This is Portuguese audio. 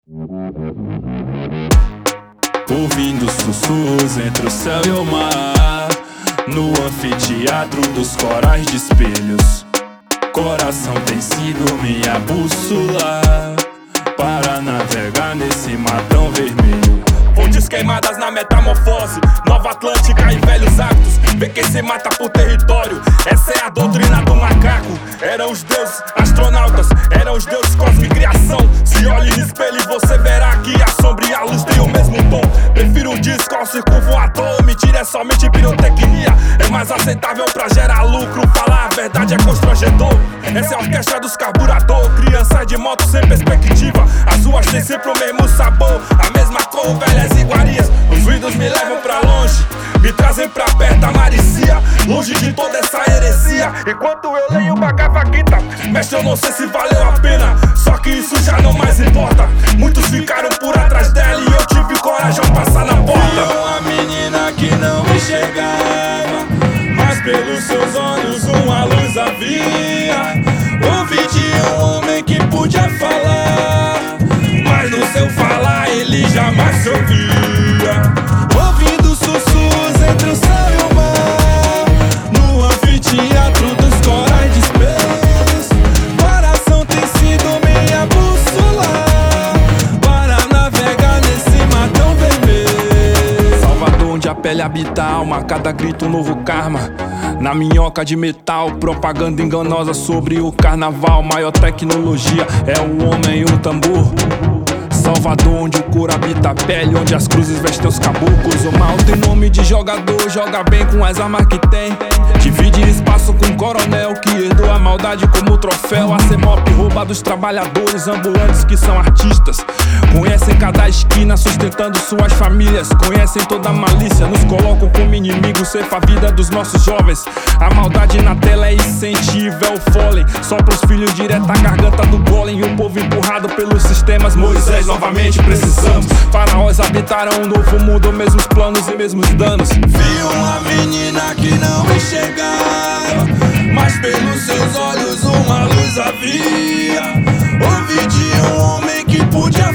Ouvindo sussurros entre o céu e o mar, no anfiteatro dos corais de espelhos. Coração tem sido minha bússola para navegar nesse matão vermelho. Fontes queimadas na metamorfose, Nova Atlântica e velhos hábitos. Vê quem se mata por território, essa é a doutrina do macaco. Eram os deuses astronautas, eram os deuses cósmica e criação. Se olhe no espelho e você verá que a sombra e a luz têm o mesmo tom. Prefiro um disco ao circo voador, mentira é somente pirotecnia. É mais aceitável pra gerar lucro, falar a verdade é constrangedor. Essa é a orquestra dos carburador, crianças de moto sem perspectiva. As ruas têm sempre o mesmo sabor, a mesma cor, velhas iguarias. Os ruídos me levam pra longe, me trazem pra perto da maricia, longe de toda essa heresia. Enquanto eu leio Bhagavad Gita, mestre, eu não sei se valeu a pena, só que isso já não mais importa. Muitos ficaram por atrás dela e eu tive coragem ao passar na porta. Vi uma menina que não enxergava, mas pelos seus olhos uma luz havia. Ouvi de um homem que podia falar, mas no seu falar ele jamais se ouvia. Ouvindo sussurros entre o céu e o mar, no anfiteatro dos corais de espelhos. Coração tem sido minha bússola para navegar nesse matão vermelho. Salvador, onde a pele habita a alma, cada grito um novo karma. Na minhoca de metal, propaganda enganosa sobre o carnaval. Maior tecnologia é o homem e o tambor. Salvador, onde o couro habita a pele, onde as cruzes vestem os caboclos. O mal tem nome de jogador, joga bem com as armas que tem. Divide espaço com o coronel que herdou a maldade como troféu. A CEMOP rouba dos trabalhadores ambulantes que são artistas. Conhecem cada esquina sustentando suas famílias. Conhecem toda a malícia, nos colocam como inimigos. Cefa a vida dos nossos jovens. A maldade na tela é incentivo, é o fôlei. Só pros filhos direto à garganta do golem. E o povo empurrado pelos sistemas. Moisés, novamente precisamos. Faraós habitaram um novo mundo, mesmos planos e mesmos danos. Vi uma menina que não enxergava, mas pelos seus olhos uma luz havia. Ouvi de um homem que podia